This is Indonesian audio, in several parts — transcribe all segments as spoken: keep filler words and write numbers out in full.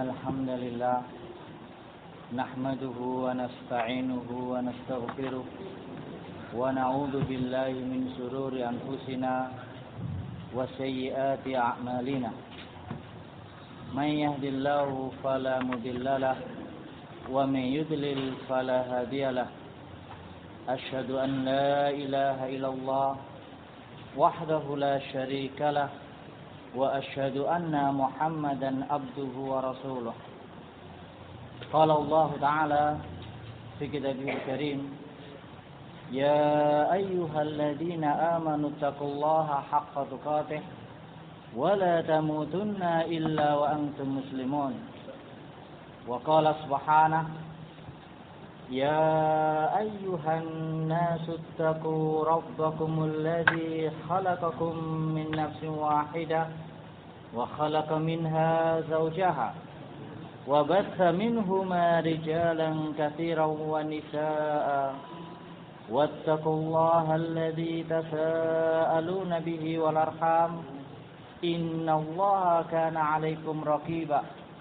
الحمد لله نحمده ونستعينه ونستغفره ونعوذ بالله من شرور أنفسنا وسيئات أعمالنا من يهد الله فلا مضل له ومن يضلل فلا هادي له أشهد أن لا إله إلا الله وحده لا شريك له وأشهد أن محمدا عبده ورسوله قال الله تعالى في كتابه الكريم يا أيها الذين آمنوا اتقوا الله حق تقاته ولا تموتن إلا وأنتم مسلمون وقال سبحانه يا أيها الناس اتقوا ربكم الذي خلقكم من نفس واحدة وخلق منها زوجها وبث منهما رجالا كثيرا ونساء واتقوا الله الذي تساءلون به والأرحام إن الله كان عليكم رقيبا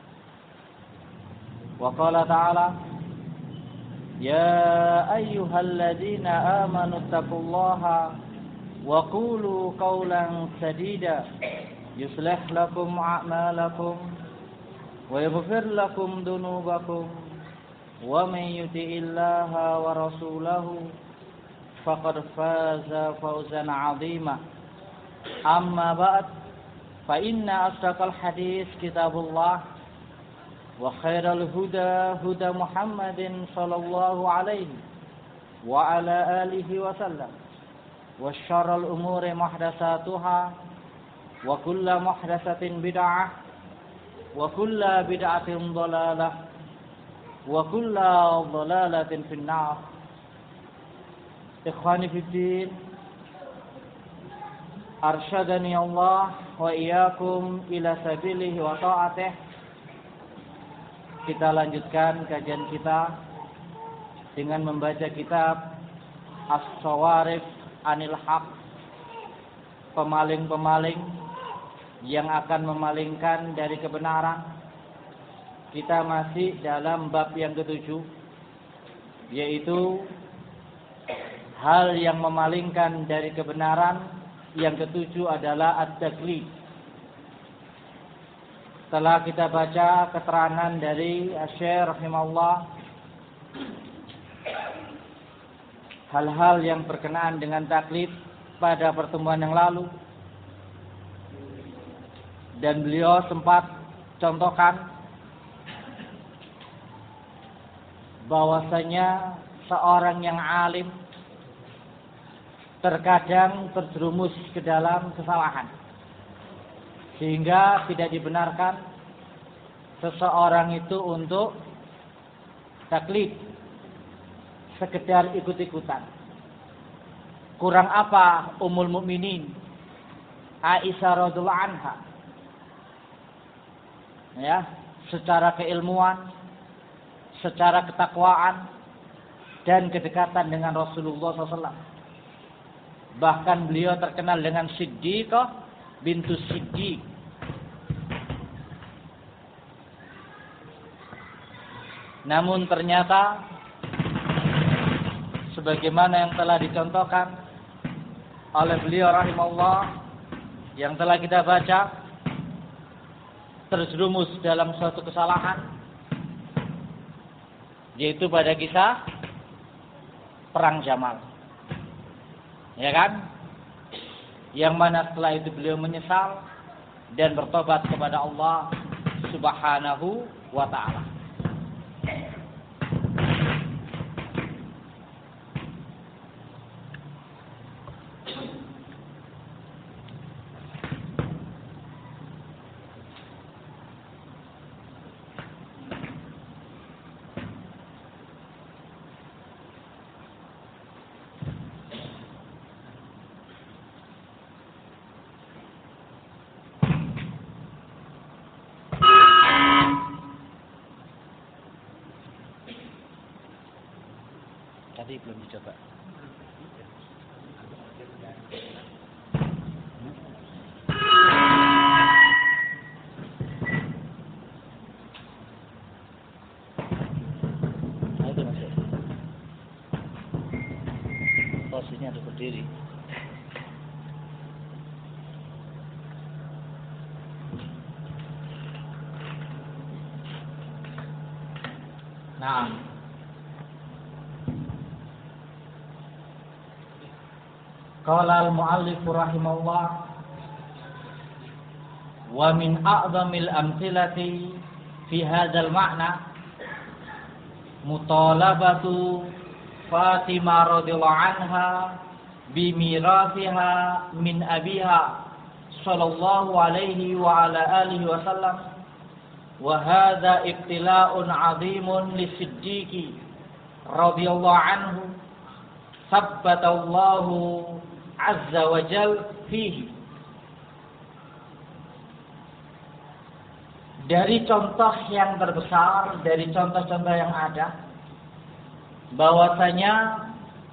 وقال تعالى يا أيها الذين آمنوا اتقوا الله وقولوا قولا سديدا يصلح لكم أعمالكم ويغفر لكم ذنوبكم ومن يطع الله ورسوله فقد فاز فوزا عظيما أما بعد فإن أصدق الحديث كتاب الله وخير الهدى هدى محمد صلى الله عليه وعلى آله وسلم وشر الأمور محدثاتها وكل محدثة بدعة وكل بدعة ضلالة وكل ضلالة في النار إخواني في الدين أرشدني الله وإياكم إلى سبيله وطاعته. Kita lanjutkan kajian kita dengan membaca kitab As-Sawarif Anil Haq, pemaling-pemaling yang akan memalingkan dari kebenaran. Kita masih dalam bab yang ketujuh, yaitu hal yang memalingkan dari kebenaran. Yang ketujuh adalah at-taklid. Setelah kita baca keterangan dari Asy-Syaikh rahimahullah, hal-hal yang berkenaan dengan taklid pada pertemuan yang lalu, dan beliau sempat contohkan bahwasanya seorang yang alim terkadang terjerumus ke dalam kesalahan, sehingga tidak dibenarkan seseorang itu untuk taklid, sekedar ikut-ikutan. Kurang apa Ummul Mukminin Aisyah radhiyallahu anha, ya, secara keilmuan, secara ketakwaan dan kedekatan dengan Rasulullah shallallahu alaihi wasallam. Bahkan beliau terkenal dengan Siddiqah bintu Siddiq. Namun ternyata sebagaimana yang telah dicontohkan oleh beliau rahimahullah, yang telah kita baca, terjerumus dalam suatu kesalahan, yaitu pada kisah Perang Jamal. Ya kan? Yang mana setelah itu beliau menyesal dan bertobat kepada Allah Subhanahu wa ta'ala. Tadi belum dicoba. Ini harus berdiri. Nah, qala al-muallif rahimahullah wa min a'zamil amthilati fi hadzal ma'na mutalabatu Fatimah radhiyallahu anha bimirasiha min abiha sallallahu alaihi wa ala alihi wa sallam wa hadza ibtila'un 'azimun lis-siddiqi radhiyallahu anhu sabbatallahu azza wa jalla fihi. Dari contoh yang terbesar, dari contoh-contoh yang ada, bahwasanya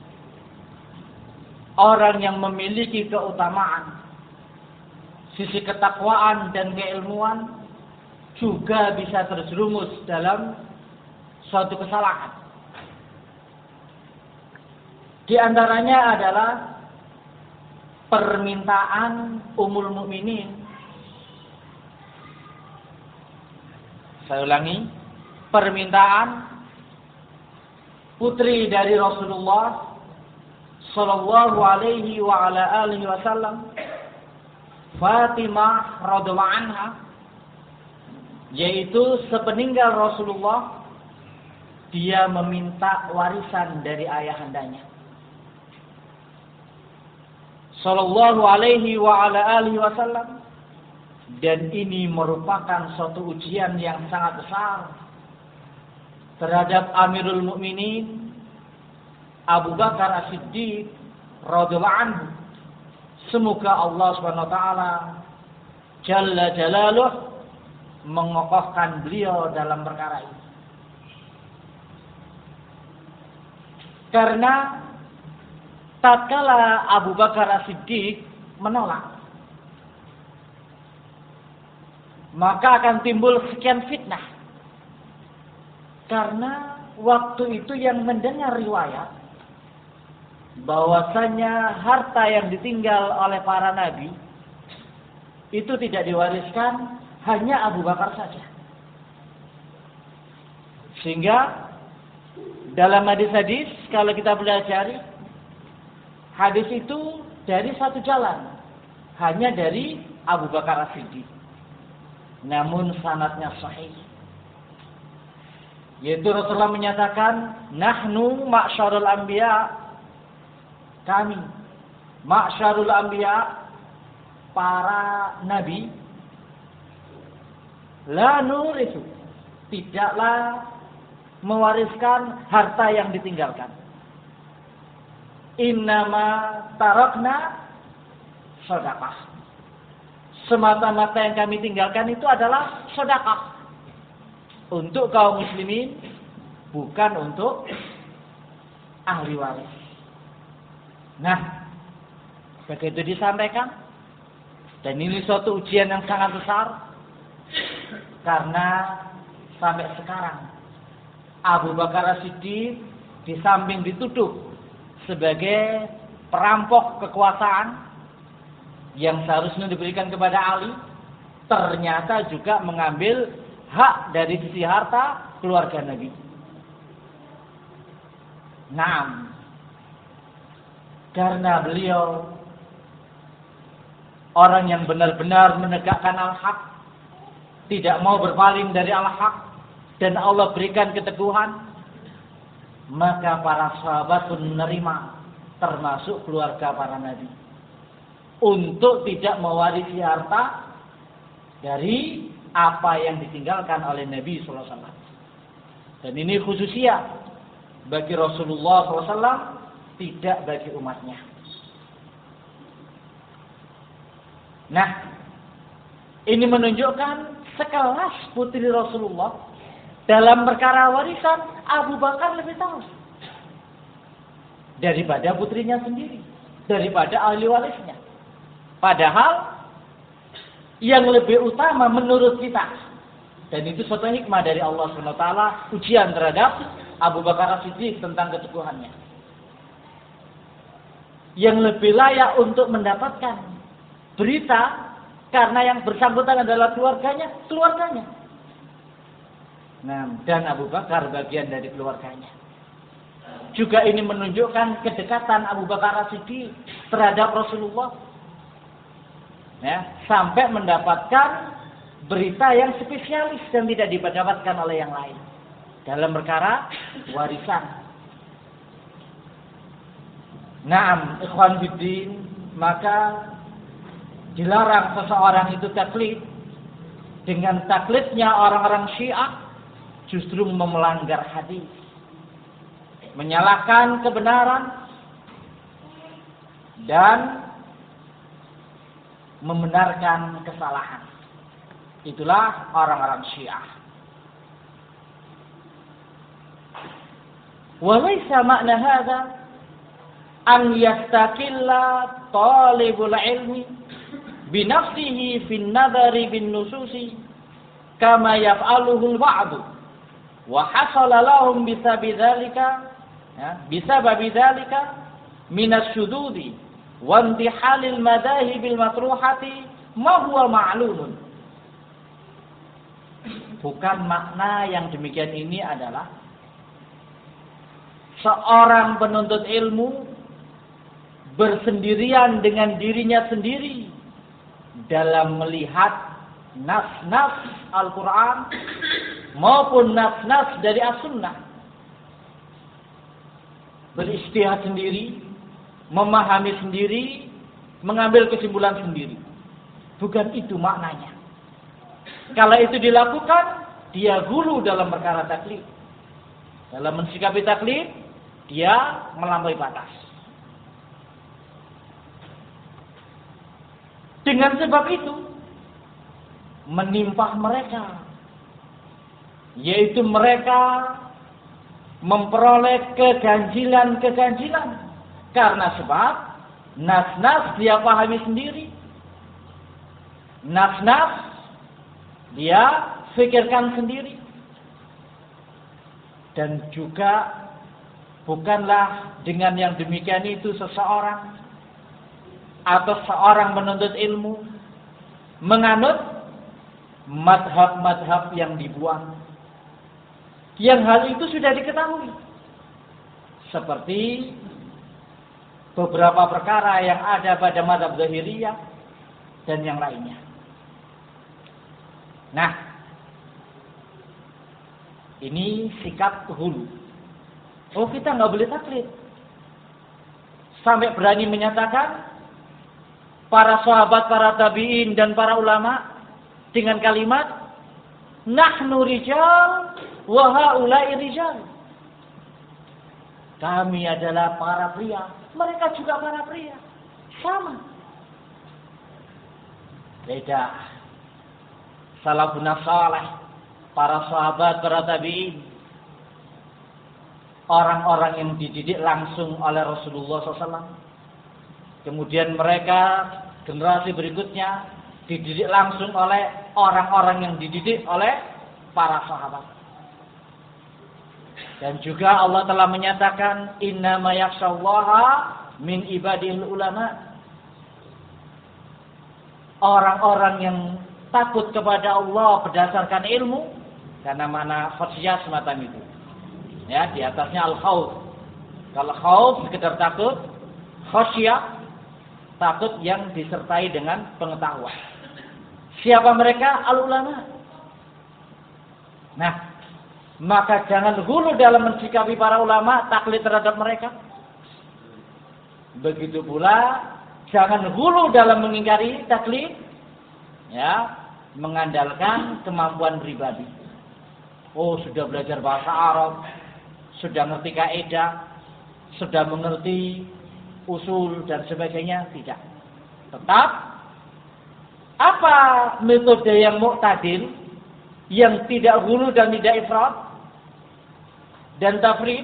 orang yang memiliki keutamaan, sisi ketakwaan dan keilmuan juga bisa terjerumus dalam suatu kesalahan. Di antaranya adalah permintaan Ummul Mukminin. Saya ulangi, permintaan putri dari Rasulullah sallallahu alaihi wa ala alihi wasallam, Fatimah radhiyallahu anha, yaitu sepeninggal Rasulullah dia meminta warisan dari ayahandanya sallallahu alaihi wa ala alihi wasallam. Dan ini merupakan suatu ujian yang sangat besar terhadap Amirul Mukminin Abu Bakar As-Siddiq radhiyallahu anhu. Semoga Allah Subhanahu wa taala jalla jalaluh mengokohkan beliau dalam perkara ini. Karena tatkala Abu Bakar As-Siddiq menolak, maka akan timbul sekian fitnah. Karena waktu itu yang mendengar riwayat bahwasanya harta yang ditinggal oleh para nabi itu tidak diwariskan, hanya Abu Bakar saja. Sehingga dalam hadis-hadis, kalau kita pelajari, hadis itu dari satu jalan, hanya dari Abu Bakar As-Siddiq. Namun sanadnya sahih. Yaitu Rasulullah menyatakan, nahnu ma'syarul anbiya, kami ma'syarul anbiya, para nabi, la nurisu, tidaklah mewariskan harta yang ditinggalkan. Innama tarakna sedekah. Semata-mata yang kami tinggalkan itu adalah sedekah untuk kaum muslimin, bukan untuk ahli waris. Nah, begitu disampaikan, dan ini suatu ujian yang sangat besar, karena sampai sekarang Abu Bakar As-Siddiq di samping dituduh sebagai perampok kekuasaan yang seharusnya diberikan kepada Ali, ternyata juga mengambil hak dari sisi harta keluarga Nabi. Naam, karena beliau orang yang benar-benar menegakkan al-haq, tidak mau berpaling dari al-haq, dan Allah berikan keteguhan, maka para sahabat pun menerima, termasuk keluarga para nabi, untuk tidak mewarisi harta dari apa yang ditinggalkan oleh Nabi sallallahu alaihi wasallam. Dan ini khususnya bagi Rasulullah sallallahu alaihi wasallam, tidak bagi umatnya. Nah, ini menunjukkan sekelas putri Rasulullah dalam perkara warisan, Abu Bakar lebih tahu daripada putrinya sendiri, daripada ahli warisnya. Padahal yang lebih utama menurut kita, dan itu suatu hikmah dari Allah subhanahu wa taala, ujian terhadap Abu Bakar As-Siddiq tentang keteguhannya. yang lebih layak untuk mendapatkan berita karena yang bersangkutan adalah keluarganya, keluarganya. Nah, dan Abu Bakar bagian dari keluarganya. Juga ini menunjukkan kedekatan Abu Bakar As-Siddiq terhadap Rasulullah. Ya, sampai mendapatkan berita yang spesialis dan tidak didapatkan oleh yang lain dalam perkara warisan. Naam, ikhwan fiddin, maka dilarang seseorang itu taklid. Dengan taklidnya orang-orang Syiah justru melanggar hadis, menyalahkan kebenaran dan membenarkan kesalahan. Itulah orang-orang Syiah. Walaysa makna hadza an yastakilla talibul ilmi binafsihi fin nadari bin nususi kama yaf'aluhu al-ba'd wa hasala lahum bisabidzalika ya bisababi dzalika min asy-syududi wa intihalil madahibil matruhati ma huwa ma'lumun. Bukan makna yang demikian ini adalah seorang penuntut ilmu bersendirian dengan dirinya sendiri dalam melihat nas-nas Al-Quran maupun nas-nas dari As-Sunnah. Beristihad sendiri, memahami sendiri, mengambil kesimpulan sendiri. Bukan itu maknanya. Kalau itu dilakukan, dia gulu dalam perkara taklid. Dalam mensikapi taklid, dia melampaui batas. Dengan sebab itu, menimpa mereka, yaitu mereka memperoleh keganjilan-keganjilan. Karena sebab, nas-nas dia pahami sendiri. Nas-nas dia fikirkan sendiri. Dan juga bukanlah dengan yang demikian itu seseorang atau seorang menuntut ilmu menganut madhab-madhab yang dibuang. Yang hal itu sudah diketahui. Seperti beberapa perkara yang ada pada madhab Zahiriyah dan yang lainnya. Nah, ini sikap hulu. Oh, kita nggak boleh taklid. Sampai berani menyatakan para sahabat, para tabi'in dan para ulama dengan kalimat nahnu rijal wa haula'i rijal. Kami adalah para pria, mereka juga para pria. Sama. Beda. Salafun salih, para sahabat, para tabi'in, orang-orang yang dididik langsung oleh Rasulullah shallallahu alaihi wasallam. Kemudian mereka generasi berikutnya dididik langsung oleh orang-orang yang dididik oleh para sahabat. Dan juga Allah telah menyatakan innama yakhshallaha min ibadil ulama. Orang-orang yang takut kepada Allah berdasarkan ilmu, karena mana khasyah semacam itu. Ya, di atasnya al-khauf. Kalau khauf sekedar takut, khasyah takut yang disertai dengan pengetahuan. Siapa mereka? Al-ulama. Nah, maka jangan hulu dalam mensikapi para ulama, taklid terhadap mereka. Begitu pula jangan hulu dalam mengingkari taklid, ya, mengandalkan kemampuan pribadi. Oh, sudah belajar bahasa Arab, sudah ngerti kaidah, sudah mengerti usul dan sebagainya, tidak. Tetap apa metode yang mu'tadil, yang tidak hulu dan tidak ifrat dan tafrid?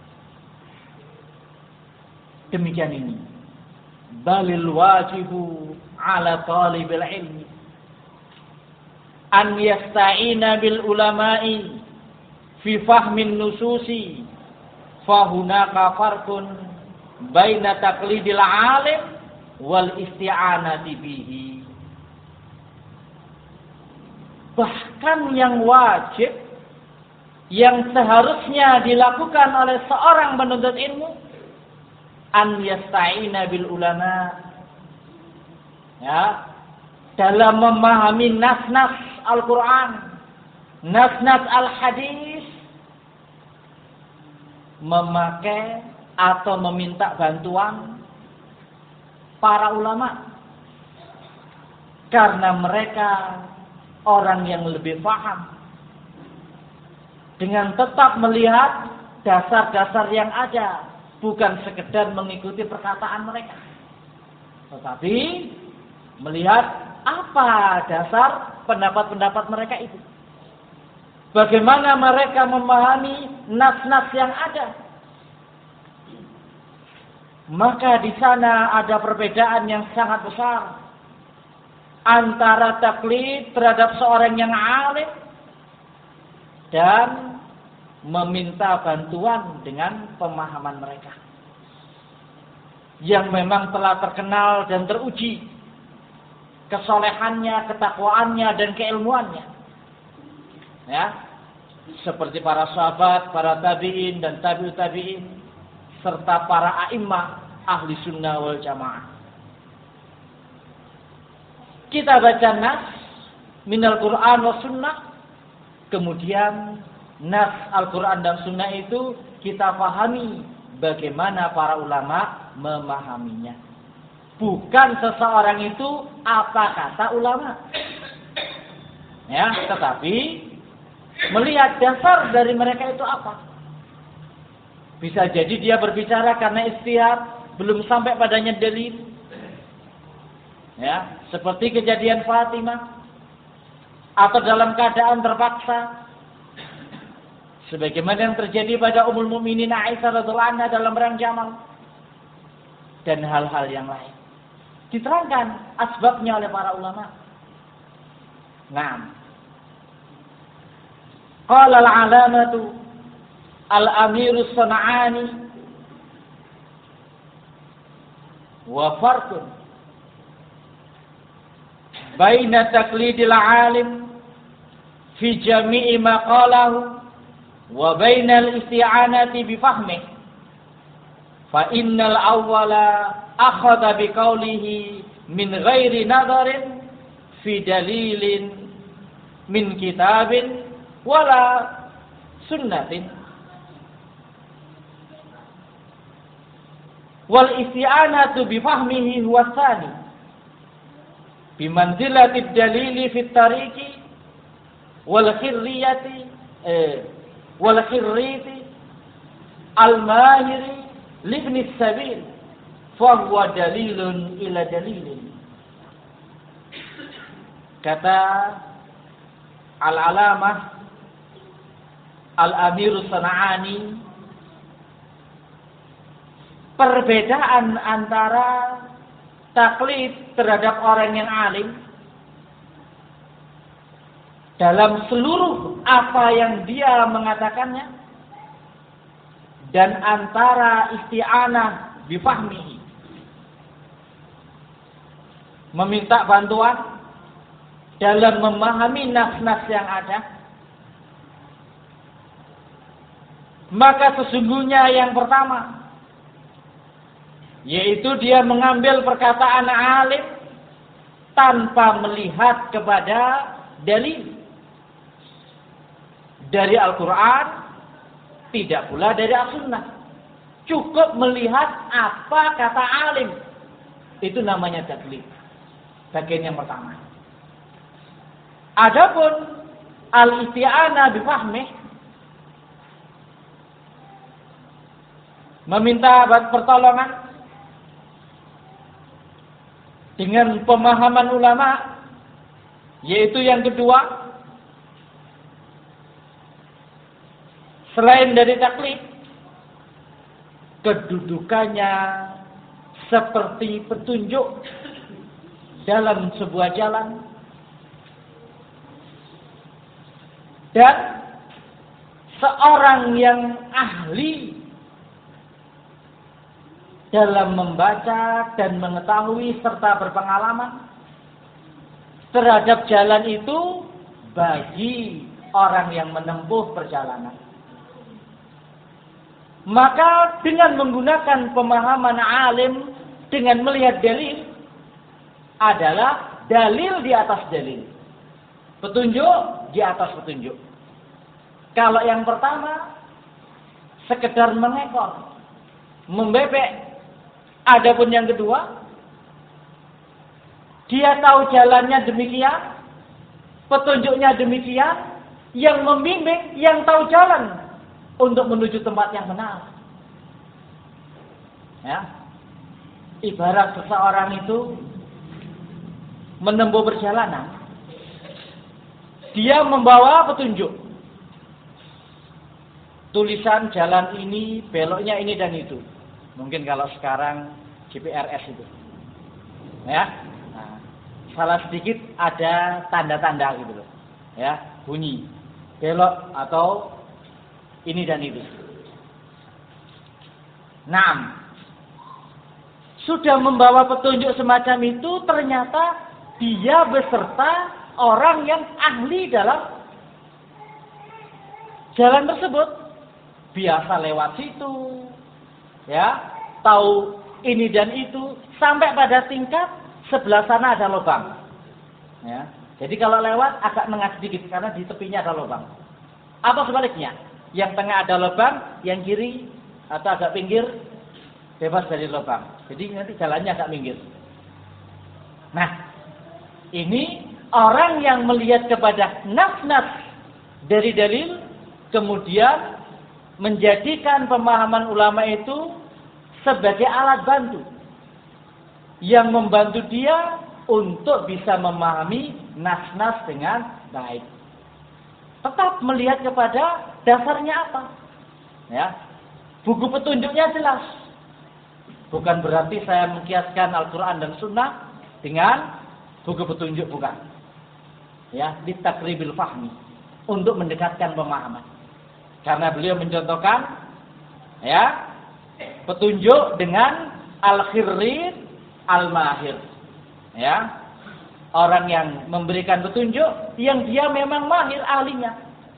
Demikian ini. Balil wajibu ala talibil ilmi an yasta'ina bil ulama'i fi fahmin nususi fa hunaka farqun baina taqlidil alim wal isti'anati bihi. Bahkan yang wajib, yang seharusnya dilakukan oleh seorang penuntut ilmu, an yasta'ina bil ulama, ya, dalam memahami nas-nas Al-Quran, nas-nas Al-Hadis, memakai atau meminta bantuan para ulama, karena mereka orang yang lebih paham, dengan tetap melihat dasar-dasar yang ada, bukan sekedar mengikuti perkataan mereka, tetapi melihat apa dasar pendapat-pendapat mereka itu, bagaimana mereka memahami nas-nas yang ada. Maka di sana ada perbedaan yang sangat besar antara taklid terhadap seorang yang alim dan meminta bantuan dengan pemahaman mereka yang memang telah terkenal dan teruji kesolehannya, ketakwaannya, dan keilmuannya, ya, seperti para sahabat, para tabi'in dan tabi'ut tabi'in, serta para a'immah ahli sunnah wal jamaah. Kita baca nas minal Quran wa sunnah, kemudian nas Al-Quran dan sunnah itu kita pahami bagaimana para ulama memahaminya. Bukan seseorang itu apa kata ulama, ya, tetapi melihat dasar dari mereka itu apa. Bisa jadi dia berbicara karena ijtihad, belum sampai padanya dalil. Ya, seperti kejadian Fatimah, atau dalam keadaan terpaksa, sebagaimana yang terjadi pada Ummul Mukminin Aisyah radhiyallahu anha dalam perang Jamal, dan hal-hal yang lain. Diterangkan asbabnya oleh para ulama. Naam. Qala al-alamatu al-amirus San'ani wa farqun baina taqlidil alim fi jami'i ma qalahu wa baina al-isti'anati bi fahmihi fa innal awwala akhadha bi qawlihi min ghairi nadarin fi dalilin min kitabin wala sunnatin wal isti'anatu bi fahmihi huwa tsani bimanzilatid dalili fit tariqi wal khirriyati eh, wal khirriti al mahiri libni sabil fa huwa dalilun ila dalilin. Kata al-alamah al-amirus San'ani, perbedaan antara taklid terhadap orang yang alim dalam seluruh apa yang dia mengatakannya dan antara isti'anah bifahmihi, meminta bantuan dalam memahami nas-nas yang ada, maka sesungguhnya yang pertama yaitu dia mengambil perkataan alim tanpa melihat kepada dalil dari Al-Quran, tidak pula dari As-Sunnah. Cukup melihat apa kata alim, itu namanya taklid. Bagian yang pertama. Adapun al-isti'anah bifahmih, meminta pertolongan dengan pemahaman ulama, yaitu yang kedua, selain dari taklid, kedudukannya seperti petunjuk dalam sebuah jalan, dan seorang yang ahli dalam membaca dan mengetahui serta berpengalaman terhadap jalan itu bagi orang yang menempuh perjalanan. Maka dengan menggunakan pemahaman alim dengan melihat dalil adalah dalil di atas dalil, petunjuk di atas petunjuk. Kalau yang pertama sekedar mengekor, membebek. Adapun yang kedua, dia tahu jalannya demikian, petunjuknya demikian, yang membimbing, yang tahu jalan untuk menuju tempat yang benar. Ya, ibarat seseorang itu menempuh perjalanan, dia membawa petunjuk, tulisan jalan ini, beloknya ini dan itu. Mungkin kalau sekarang G P R S itu, ya, nah, salah sedikit ada tanda-tanda gitu loh, ya, bunyi belok atau ini dan itu. Nah, sudah membawa petunjuk semacam itu, ternyata dia beserta orang yang ahli dalam jalan tersebut, biasa lewat situ. Ya, tahu ini dan itu, sampai pada tingkat sebelah sana ada lubang. Ya, jadi kalau lewat agak nengah sedikit karena di tepinya ada lubang. Atau sebaliknya, yang tengah ada lubang, yang kiri atau agak pinggir bebas dari lubang. Jadi nanti jalannya agak minggir. Nah, ini orang yang melihat kepada nas-nas dari dalil, kemudian menjadikan pemahaman ulama itu sebagai alat bantu yang membantu dia untuk bisa memahami nas-nas dengan baik. Tetap melihat kepada dasarnya apa. Ya, buku petunjuknya jelas. Bukan berarti saya mengkiaskan Al-Quran dan Sunnah dengan buku petunjuk, bukan. Ya, litakribil fahmi, untuk mendekatkan pemahaman. Karena beliau mencontohkan, ya, petunjuk dengan al-khirrid al-mahir. Ya, orang yang memberikan petunjuk yang dia memang mahir ahlinya.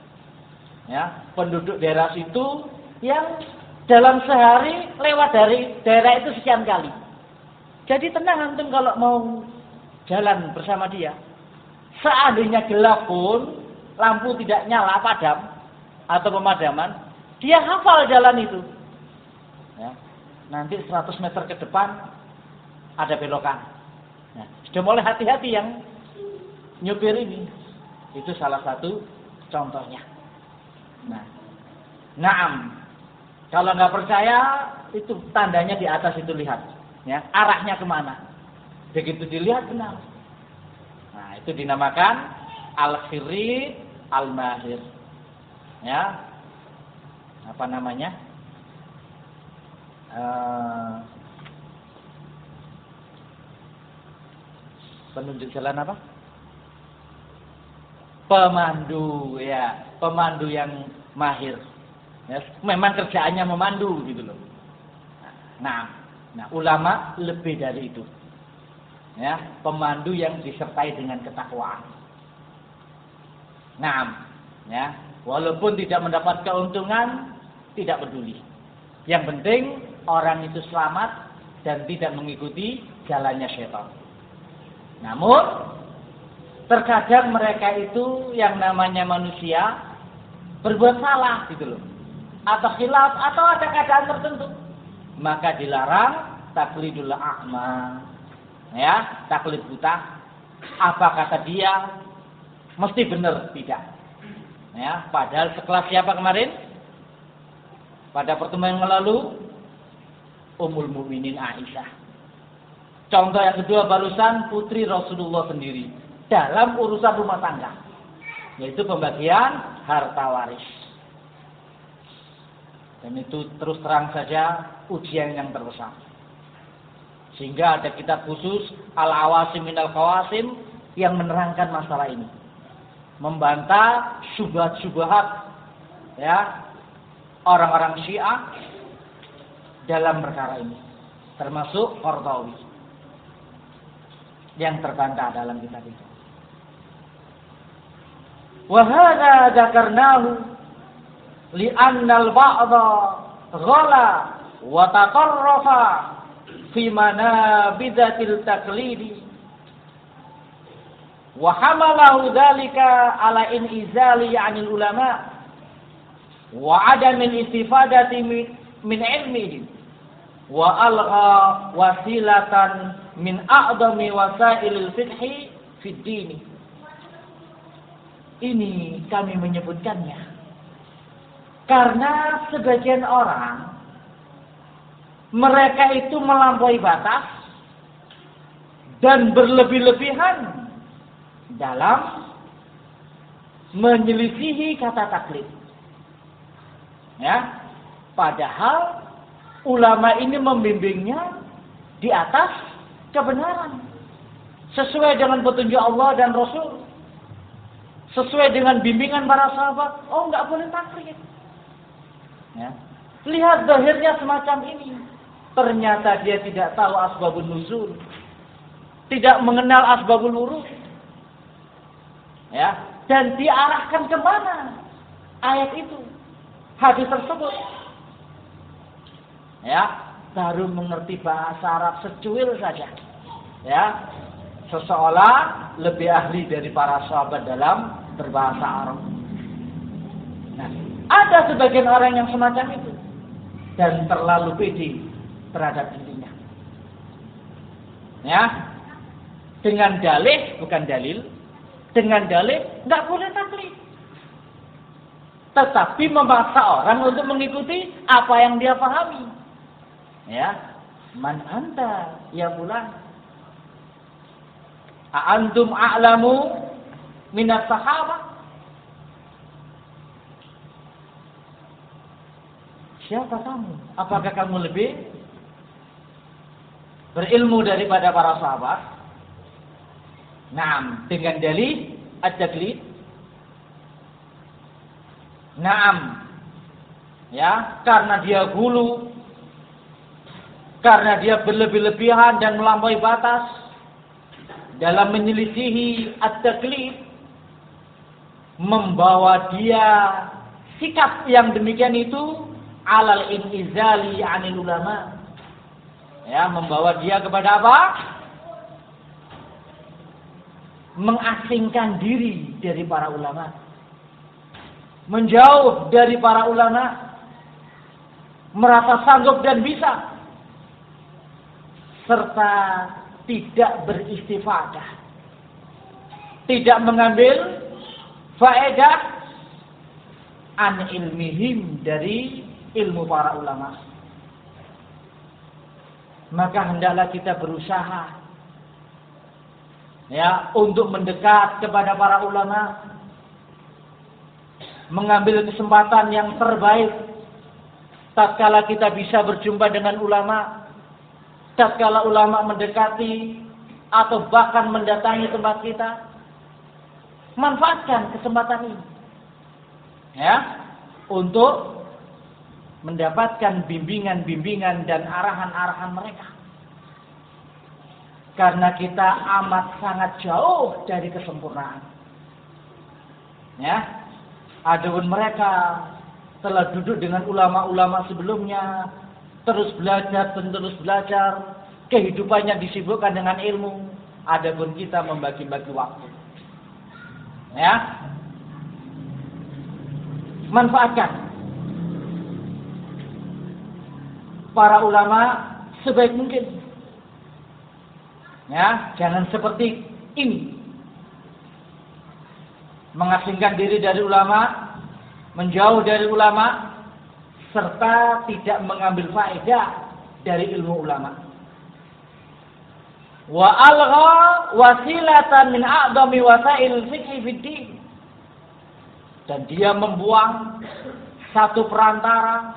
Ya, penduduk daerah situ yang dalam sehari lewat dari daerah itu sekian kali. Jadi tenang antum kalau mau jalan bersama dia. Seandainya gelap pun, lampu tidak nyala, padam atau pemadaman, dia hafal jalan itu. Ya, nanti seratus meter ke depan ada belokan. Nah, sudah mulai hati-hati yang nyupir ini. Itu salah satu contohnya. Nah, naam. Kalau nggak percaya, itu tandanya di atas itu, lihat. Ya, arahnya kemana. Begitu dilihat benar. Nah, itu dinamakan al-khirrid al-mahir. Ya, apa namanya? Uh, penunjuk jalan apa? Pemandu, ya, pemandu yang mahir. Ya, memang kerjaannya memandu gitu loh. Nah, nah ulama lebih dari itu. Ya, pemandu yang disertai dengan ketakwaan. Nah, ya, walaupun tidak mendapat keuntungan, tidak peduli. Yang penting orang itu selamat dan tidak mengikuti jalannya syaitan. Namun terkadang mereka itu yang namanya manusia berbuat salah gitu loh, atau khilaf, atau ada keadaan tertentu, maka dilarang taklidul a'ma. Ya, taklid buta. Apa kata dia mesti benar, tidak. Ya, padahal sekelas siapa kemarin? Pada pertemuan yang lalu, Ummul Mukminin Aisyah. Contoh yang kedua barusan putri Rasulullah sendiri dalam urusan rumah tangga, yaitu pembagian harta waris. Dan itu terus terang saja ujian yang terbesar. Sehingga ada kitab khusus Al-Awasim Minal Qawasim yang menerangkan masalah ini, membantah syubhat-syubhat, ya, orang-orang Syiah dalam perkara ini. termasuk Qardawi yang terbantah dalam kitab itu. Wa hadza dzakarnahu li'anna al-ba'dha ghala wa taqarrafa fi manabidatil taqlidi wa hamalahu dzalika ala inizali 'anil ulama wa 'adamil istifadati min ilmihim wa algha wasilatan min a'dami wasailil fiqhi fid din. Ini kami menyebutkannya karena sebagian orang mereka itu melampaui batas dan berlebih-lebihan dalam menyelisihi kata taklid. Ya, padahal ulama ini membimbingnya di atas kebenaran sesuai dengan petunjuk Allah dan Rasul, sesuai dengan bimbingan para sahabat. Oh, nggak boleh taklid. Ya. Lihat zahirnya semacam ini. Ternyata dia tidak tahu asbabun nuzul, tidak mengenal asbabul wurud. Ya, dan diarahkan ke mana ayat itu, hadis tersebut. Ya, baru mengerti bahasa Arab secuil saja. Ya, seseolah lebih ahli dari para sahabat dalam berbahasa Arab. Nah, ada sebagian orang yang semacam itu dan terlalu pede terhadap dirinya. Ya, dengan dalih bukan dalil, dengan dalih nggak boleh taklid. Tetapi memaksa orang untuk mengikuti apa yang dia pahami. Ya, man anta ya fulan? A antum a'lamu minas sahabah? Siapa kamu? Apakah kamu lebih berilmu daripada para sahabat? Naam, dengan dalil at-taklid. Naam. Ya, karena dia gulu, karena dia berlebih-lebihan dan melampaui batas dalam menyelisihi at-taklid, membawa dia sikap yang demikian itu alal inizali 'anil ulama. Ya, membawa dia kepada apa? Mengasingkan diri dari para ulama, menjauh dari para ulama, merasa sanggup dan bisa, serta tidak beristifadah, tidak mengambil faedah an ilmihim, dari ilmu para ulama. Maka hendaklah kita berusaha, ya, untuk mendekat kepada para ulama, mengambil kesempatan yang terbaik tatkala kita bisa berjumpa dengan ulama, tatkala ulama mendekati atau bahkan mendatangi tempat kita. Manfaatkan kesempatan ini, ya, untuk mendapatkan bimbingan-bimbingan dan arahan-arahan mereka. Karena kita amat sangat jauh dari kesempurnaan. Ya, adapun mereka telah duduk dengan ulama-ulama sebelumnya, terus belajar dan terus belajar, kehidupannya disibukkan dengan ilmu. Adapun kita membagi-bagi waktu. Ya, manfaatkan para ulama sebaik mungkin. Ya, jangan seperti ini, mengasingkan diri dari ulama, menjauh dari ulama, serta tidak mengambil faedah dari ilmu ulama. Wa algha wasilatan min a'dami wasail fiqhi fid din. Dan dia membuang satu perantara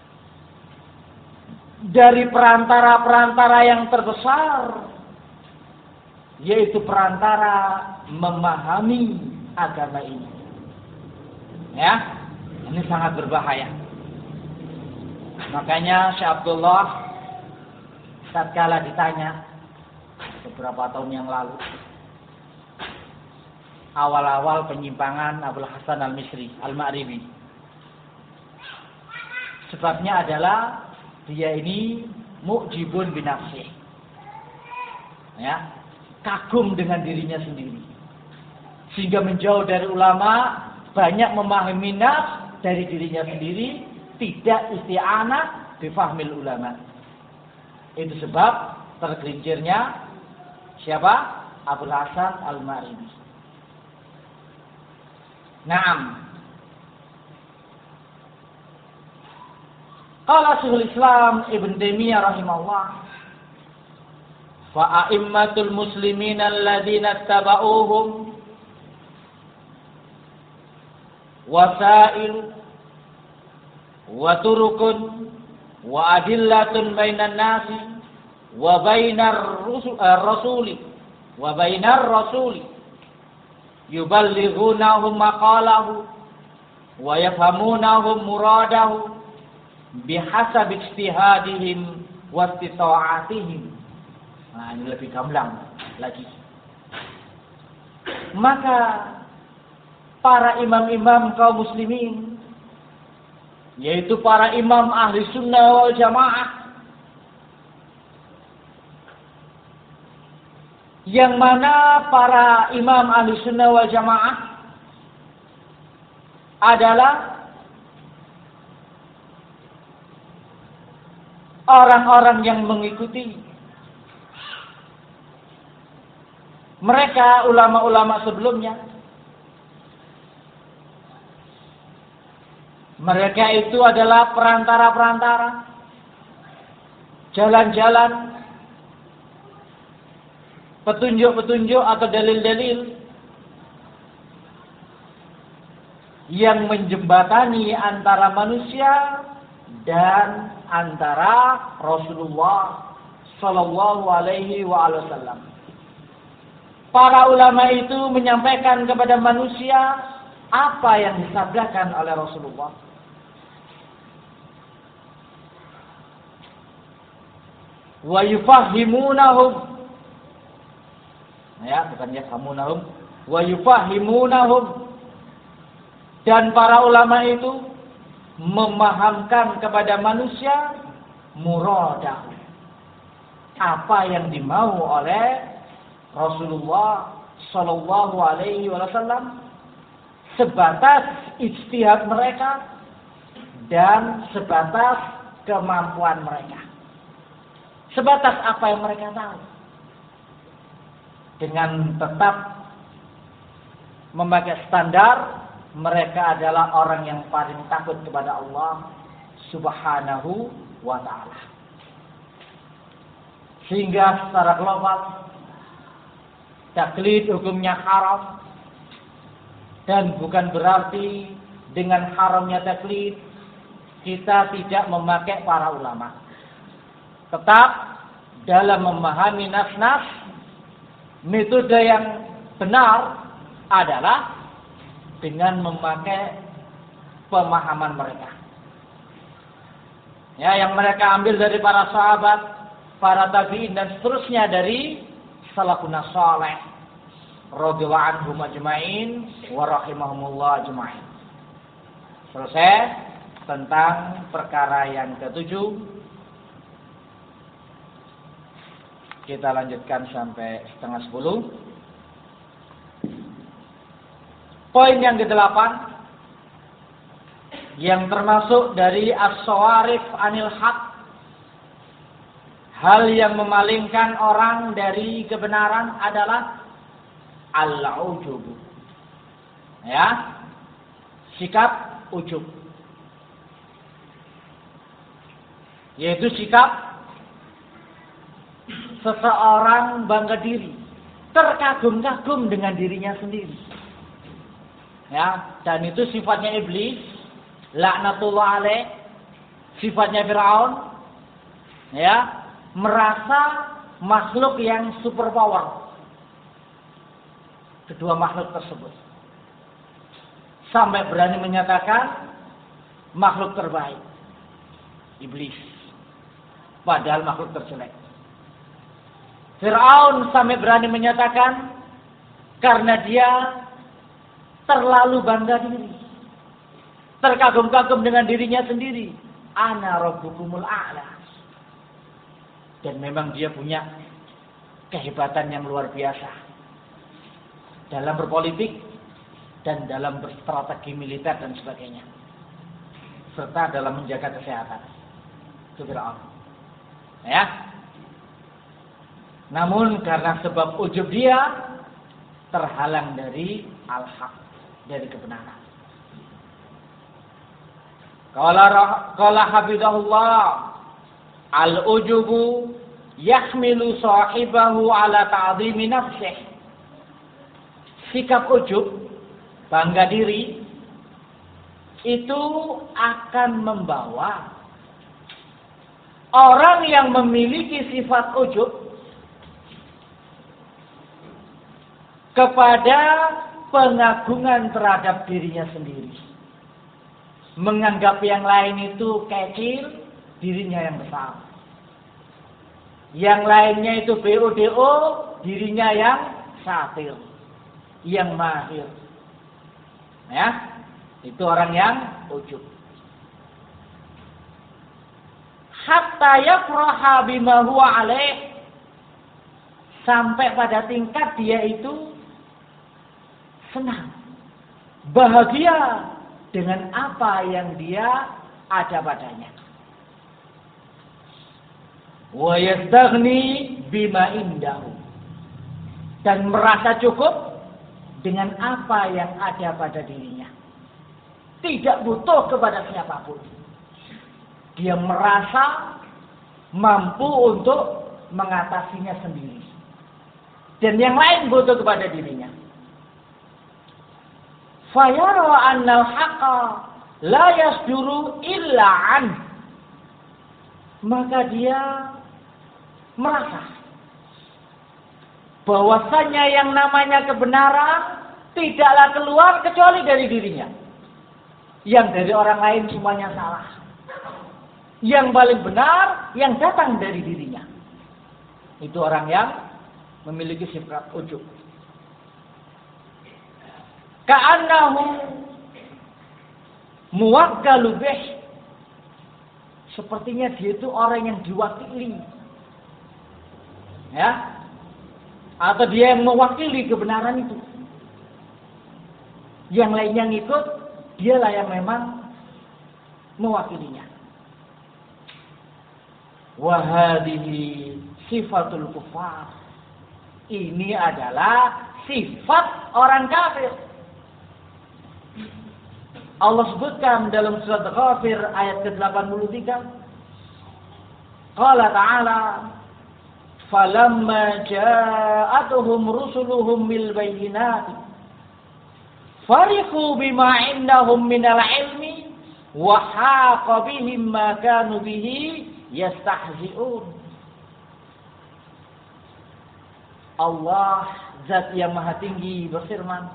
dari perantara-perantara yang terbesar, yaitu perantara memahami agama ini. Ya, ini sangat berbahaya. Makanya Syekh Abdullah tatkala ditanya beberapa tahun yang lalu, awal-awal penyimpangan Abul Hasan Al-Misri Al-Ma'ribi. Sebabnya adalah dia ini mu'jibun binafsih. Ya, kagum dengan dirinya sendiri. Sehingga menjauh dari ulama, banyak memahami nafs dari dirinya sendiri, tidak isti'anah bifahmil ulama. Itu sebab tergelincirnya siapa? Abul Hasan Al-Ma'ribi. Naam. Qala Syekhul Islam Ibn Taimiyah rahimahullah, fa a'immatul muslimin alladziina tabauhum wasailu wa turukun wa adillatun bainan nasi wa bainar rasuli wa bainar rasuli yuballighunahum maqalahu wa yafhamunahum muradahu bihasab ijtihadihim wa istita'atihim. Nah, ini lebih gamblang lagi. Maka para imam-imam kaum muslimin, yaitu para imam ahli sunnah wal jamaah, yang mana para imam ahli sunnah wal jamaah adalah orang-orang yang mengikuti mereka ulama-ulama sebelumnya. Mereka itu adalah perantara-perantara, jalan-jalan, petunjuk-petunjuk atau dalil-dalil yang menjembatani antara manusia dan antara Rasulullah Sallallahu Alaihi Wasallam. Para ulama itu menyampaikan kepada manusia apa yang disabdakan oleh Rasulullah. Wa yufahimunahum, ya, bukan yafhamunahum, wa yufahimunahum, dan para ulama itu memahamkan kepada manusia muradah, apa yang dimau oleh Rasulullah Sallallahu Alaihi Wasallam, sebatas ijtihad mereka dan sebatas kemampuan mereka, sebatas apa yang mereka tahu, dengan tetap memakai standar mereka adalah orang yang paling takut kepada Allah Subhanahu wa ta'ala. Sehingga secara global taklid hukumnya haram, dan bukan berarti dengan haramnya taklid kita tidak memakai para ulama. Tetap dalam memahami nas-nas, metode yang benar adalah dengan memakai pemahaman mereka. Ya, yang mereka ambil dari para sahabat, para tabi'in dan seterusnya dari salafun saleh radhiyallahu anhum ajma'in wa rahimahumullah ajma'in. Selesai tentang perkara yang ketujuh. Kita lanjutkan sampai setengah sepuluh. Poin yang kedelapan, yang termasuk dari as-sawarif anil haq, hal yang memalingkan orang dari kebenaran adalah al-ujub. Ya, sikap ujub, yaitu sikap seseorang bangga diri, terkagum-kagum dengan dirinya sendiri. Ya, dan itu sifatnya iblis, laknatullah alaih, sifatnya Firaun. Ya, merasa makhluk yang super power. Kedua makhluk tersebut sampai berani menyatakan makhluk terbaik iblis, padahal makhluk terjelek. Fir'aun sampai berani menyatakan karena dia terlalu bangga diri, terkagum-kagum dengan dirinya sendiri. Ana rabbukumul a'la. Dan memang dia punya kehebatan yang luar biasa dalam berpolitik dan dalam berstrategi militer dan sebagainya, serta dalam menjaga kesehatan. Itu Fir'aun. Ya. Namun karena sebab ujub dia terhalang dari al-haq, dari kebenaran. Qala qala hafizahullah, al-ujubu yahmilu sahibahu ala ta'zimi nafsih. Sikap ujub, bangga diri, itu akan membawa orang yang memiliki sifat ujub kepada pengagungan terhadap dirinya sendiri. Menganggap yang lain itu kecil, dirinya yang besar. Yang lainnya itu B O D O, dirinya yang satir, yang mahir. Ya, itu orang yang ujub. Hatta yafraha bima huwa alaih, sampai pada tingkat dia itu senang, bahagia dengan apa yang dia ada padanya. Wa yastaghni bima indahu, dan merasa cukup dengan apa yang ada pada dirinya. Tidak butuh kepada siapapun. Dia merasa mampu untuk mengatasinya sendiri. Dan yang lain butuh kepada dirinya. Fayara annal haqqa la yasduru illa an. Maka dia merasa bahwasanya yang namanya kebenaran tidaklah keluar kecuali dari dirinya. Yang dari orang lain semuanya salah. Yang paling benar yang datang dari dirinya. Itu orang yang memiliki sifat ujub. Ka'annahu muwakkalu bih. Sepertinya dia itu orang yang diwakili. Ya. Atau dia yang mewakili kebenaran itu. Yang lainnya ngikut, dialah yang memang mewakilinya. Wa hadhihi sifatul kufar. Ini adalah sifat orang kafir. Allah sebutkan dalam surat Ghafir ayat ke delapan puluh tiga. Qala ta'ala, falamma ja'atuhum rusuluhum bil bayyinati farihu bima indahum minal ilmi wa haqa bihim ma kanu bihi yastahzi'un. Allah Zat yang Maha Tinggi berfirman,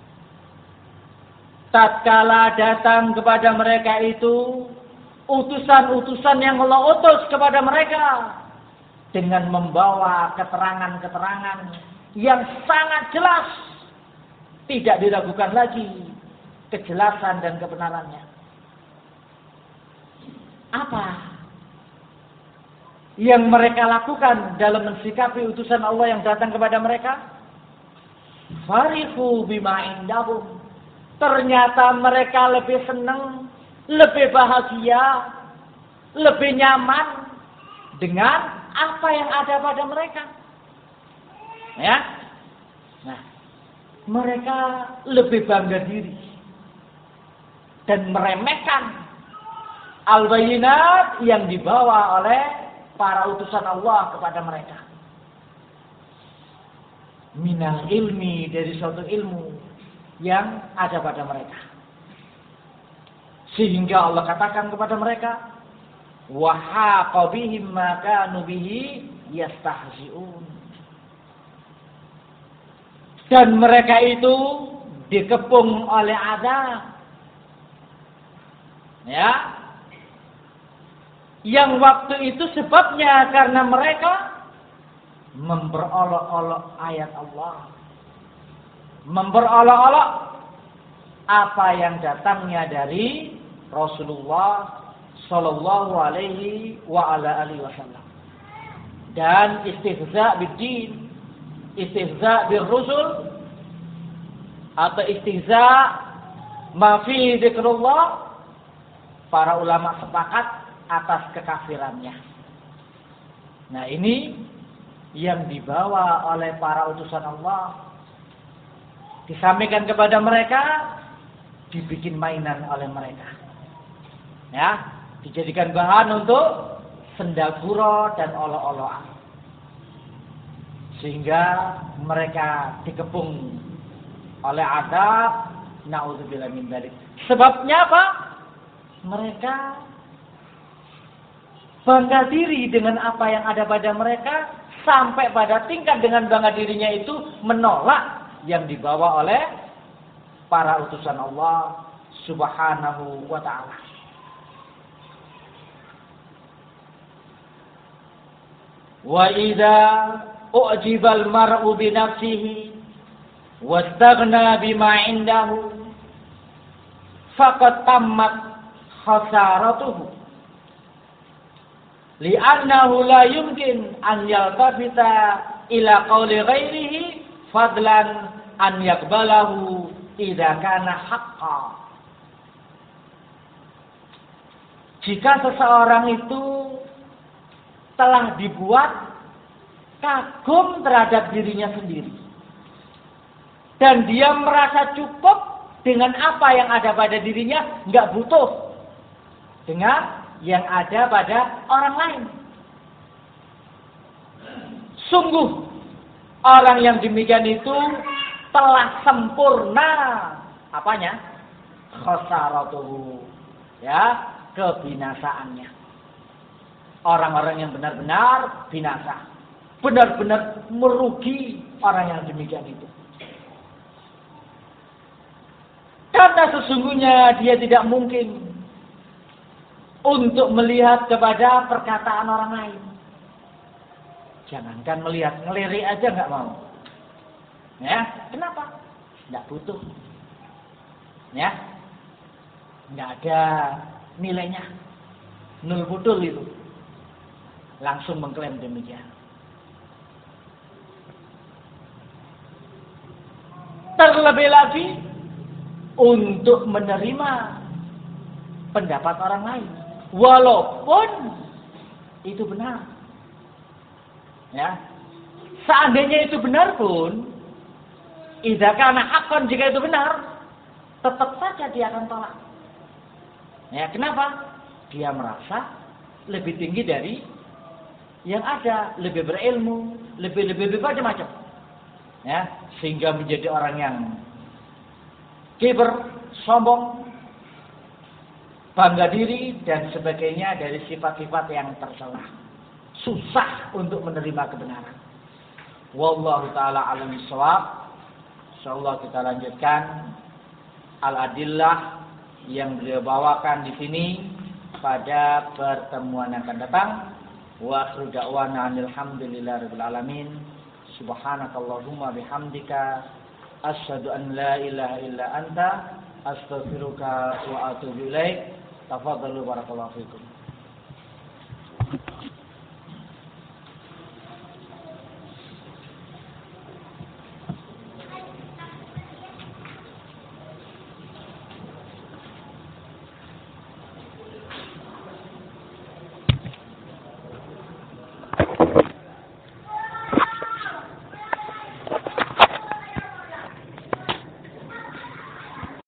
tatkala datang kepada mereka itu utusan-utusan yang Allah utus kepada mereka dengan membawa keterangan-keterangan yang sangat jelas, tidak diragukan lagi kejelasan dan kebenarannya. Apa yang mereka lakukan dalam mensikapi utusan Allah yang datang kepada mereka? Farihu bima indahum. Ternyata mereka lebih senang, lebih bahagia, lebih nyaman dengan apa yang ada pada mereka. Ya. Nah, mereka lebih bangga diri dan meremehkan al-bayyinat yang dibawa oleh para utusan Allah kepada mereka. Minal ilmi, dari suatu ilmu yang ada pada mereka. Sehingga Allah katakan kepada mereka, wa haqa bihim ma kanu bihi yastahzi'un. Dan mereka itu dikepung oleh azab. Ya. Yang waktu itu sebabnya karena mereka memperolok-olok ayat Allah, memperolok-olok apa yang datangnya dari Rasulullah Sallallahu Alaihi wa ala alihi Wasallam, dan istihza bid-din, istihza bir-rusul, atau istihza ma fi dzikrullah. Para ulama sepakat atas kekafirannya. Nah, ini yang dibawa oleh para utusan Allah, disampaikan kepada mereka, dibikin mainan oleh mereka, ya, dijadikan bahan untuk sendaguro dan olok-olokan, sehingga mereka dikepung oleh azab. Na'udzubillah min dzalik. Sebabnya apa? Mereka bangga diri dengan apa yang ada pada mereka, sampai pada tingkat dengan bangga dirinya itu menolak yang dibawa oleh para utusan Allah Subhanahu wa ta'ala. Wa idza u'jibal mar'u bi nafsihi wastaghna bima 'indahu faqad tammat khasaratuhu, li'annahu la yumkin an yaltafita ila qawli ghairihi fadlan an yaqbalahu idza kana haqqan. Jika seseorang itu telah dibuat kagum terhadap dirinya sendiri, dan dia merasa cukup dengan apa yang ada pada dirinya, nggak butuh dengan yang ada pada orang lain. Sungguh orang yang demikian itu telah sempurna apanya? Khasaratuhu, ya, kebinasaannya. Orang-orang yang benar-benar binasa, benar-benar merugi orang yang demikian itu. Karena sesungguhnya dia tidak mungkin untuk melihat kepada perkataan orang lain. Jangankan melihat, ngelirik aja nggak mau. Ya, kenapa? Nggak butuh. Ya, nggak ada nilainya. Nul butul itu. Langsung mengklaim demikian. Terlebih lagi untuk menerima pendapat orang lain, walaupun itu benar, ya. Seandainya itu benar pun, idza kana haqqan, jika itu benar, tetap saja dia akan tolak. Ya, kenapa? Dia merasa lebih tinggi dari yang ada, lebih berilmu, lebih lebih, lebih macam-macam, ya, sehingga menjadi orang yang kiber, sombong, bangga diri, dan sebagainya dari sifat-sifat yang tercela. Susah untuk menerima kebenaran. Wallahu ta'ala alam bissawab. Insyaallah kita lanjutkan al-adillah yang beliau bawakan di sini pada pertemuan yang akan datang. Wa akhiru da'wana alhamdulillahirabbil alamin. Subhanakallahumma bihamdika asyhadu an la ilaha illa anta astaghfiruka wa atubu ilaik. Tafadhalu barakallahu fikum.